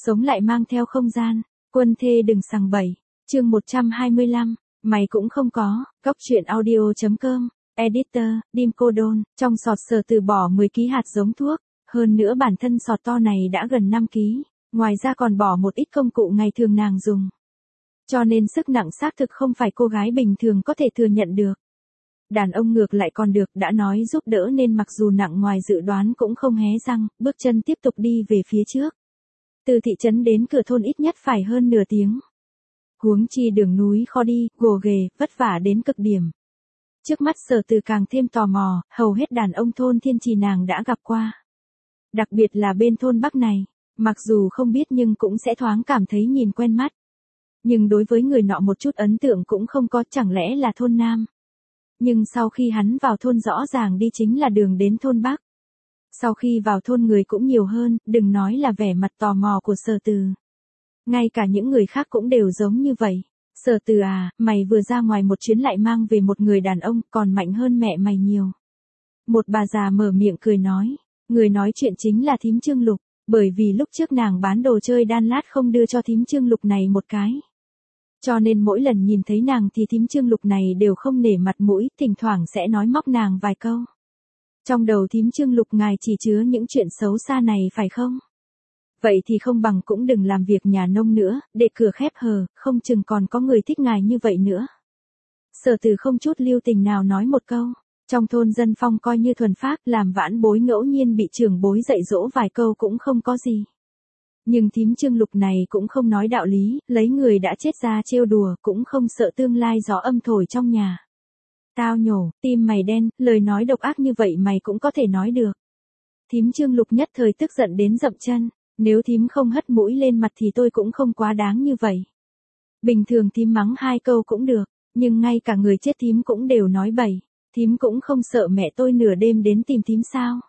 Sống lại mang theo không gian, quân thê đừng sằng bậy. Chương 125, mày cũng không có. Góc truyện audio.com. Editor, Dim Cô Đôn. Trong sọt Sở Từ bỏ 10 ký hạt giống thuốc, hơn nữa bản thân sọt to này đã gần 5 ký, ngoài ra còn bỏ một ít công cụ ngày thường nàng dùng. Cho nên sức nặng xác thực không phải cô gái bình thường có thể thừa nhận được. Đàn ông ngược lại còn được, đã nói giúp đỡ nên mặc dù nặng ngoài dự đoán cũng không hé răng, bước chân tiếp tục đi về phía trước. Từ thị trấn đến cửa thôn ít nhất phải hơn nửa tiếng. Huống chi đường núi khó đi, gồ ghề, vất vả đến cực điểm. Trước mắt Sở Từ càng thêm tò mò, hầu hết đàn ông thôn Thiên Trì nàng đã gặp qua. Đặc biệt là bên thôn Bắc này, mặc dù không biết nhưng cũng sẽ thoáng cảm thấy nhìn quen mắt. Nhưng đối với người nọ một chút ấn tượng cũng không có, chẳng lẽ là thôn Nam. Nhưng sau khi hắn vào thôn rõ ràng đi chính là đường đến thôn Bắc. Sau khi vào thôn người cũng nhiều hơn, đừng nói là vẻ mặt tò mò của Sở Từ. Ngay cả những người khác cũng đều giống như vậy. Sở Từ à, mày vừa ra ngoài một chuyến lại mang về một người đàn ông còn mạnh hơn mẹ mày nhiều. Một bà già mở miệng cười nói. Người nói chuyện chính là thím Trương Lục, bởi vì lúc trước nàng bán đồ chơi đan lát không đưa cho thím Trương Lục này một cái. Cho nên mỗi lần nhìn thấy nàng thì thím Trương Lục này đều không nể mặt mũi, thỉnh thoảng sẽ nói móc nàng vài câu. Trong đầu thím Trương Lục ngài chỉ chứa những chuyện xấu xa này phải không? Vậy thì không bằng cũng đừng làm việc nhà nông nữa, để cửa khép hờ, không chừng còn có người thích ngài như vậy nữa. Sở Từ không chút lưu tình nào nói một câu. Trong thôn dân phong coi như thuần phác, làm vãn bối ngẫu nhiên bị trưởng bối dạy dỗ vài câu cũng không có gì. Nhưng thím Trương Lục này cũng không nói đạo lý, lấy người đã chết ra trêu đùa, cũng không sợ tương lai gió âm thổi trong nhà. Tao nhổ, tim mày đen, lời nói độc ác như vậy mày cũng có thể nói được. Thím Trương Lục nhất thời tức giận đến dậm chân, nếu thím không hất mũi lên mặt thì tôi cũng không quá đáng như vậy. Bình thường thím mắng 2 câu cũng được, nhưng ngay cả người chết thím cũng đều nói bậy. Thím cũng không sợ mẹ tôi nửa đêm đến tìm thím sao?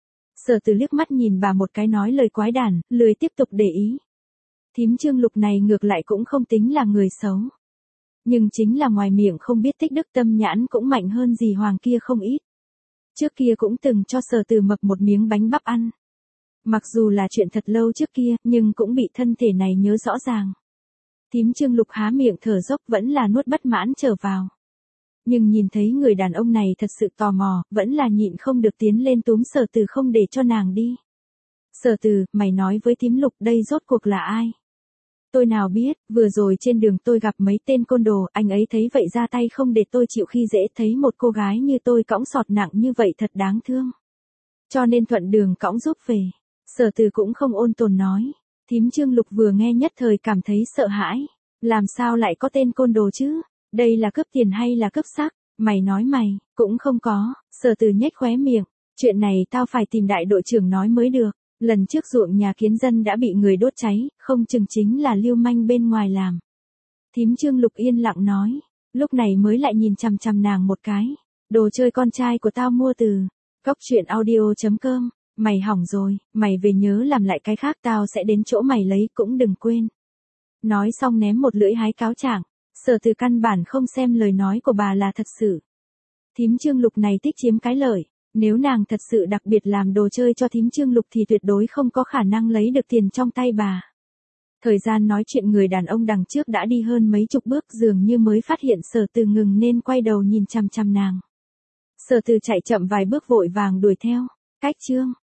Sở Từ liếc mắt nhìn bà một cái nói lời quái đản, lười tiếp tục để ý. Thím Trương Lục này ngược lại cũng không tính là người xấu. Nhưng chính là ngoài miệng không biết tích đức, tâm nhãn cũng mạnh hơn dì Hoàng kia không ít. Trước kia cũng từng cho Sở Từ mập một miếng bánh bắp ăn. Mặc dù là chuyện thật lâu trước kia, nhưng cũng bị thân thể này nhớ rõ ràng. Thím Trương Lục há miệng thở dốc vẫn là nuốt bất mãn trở vào. Nhưng nhìn thấy người đàn ông này thật sự tò mò, vẫn là nhịn không được tiến lên túm Sở Từ không để cho nàng đi. Sở Từ, mày nói với thím Lục đây rốt cuộc là ai? Tôi nào biết, vừa rồi trên đường tôi gặp mấy tên côn đồ, anh ấy thấy vậy ra tay không để tôi chịu khi dễ, thấy một cô gái như tôi cõng sọt nặng như vậy thật đáng thương. Cho nên thuận đường cõng giúp về. Sở Từ cũng không ôn tồn nói. Thím Trương Lục vừa nghe nhất thời cảm thấy sợ hãi. Làm sao lại có tên côn đồ chứ? Đây là cướp tiền hay là cướp xác? Mày nói mày, cũng không có. Sở Từ nhếch khóe miệng. Chuyện này tao phải tìm đại đội trưởng nói mới được. Lần trước ruộng nhà kiến dân đã bị người đốt cháy, không chừng chính là lưu manh bên ngoài làm. Thím Trương Lục yên lặng nói. Lúc này mới lại nhìn chằm chằm nàng một cái. Đồ chơi con trai của tao mua từ góc truyện audio.com. Mày hỏng rồi, mày về nhớ làm lại cái khác, tao sẽ đến chỗ mày lấy, cũng đừng quên. Nói xong ném một lưỡi hái cáo trạng. Sở Từ căn bản không xem lời nói của bà là thật sự. Thím Trương Lục này thích chiếm cái lợi. Nếu nàng thật sự đặc biệt làm đồ chơi cho thím Trương Lục thì tuyệt đối không có khả năng lấy được tiền trong tay bà. Thời gian nói chuyện người đàn ông đằng trước đã đi hơn mấy chục bước, dường như mới phát hiện Sở Từ ngừng nên quay đầu nhìn chằm chằm nàng. Sở Từ chạy chậm vài bước vội vàng đuổi theo. Cách chương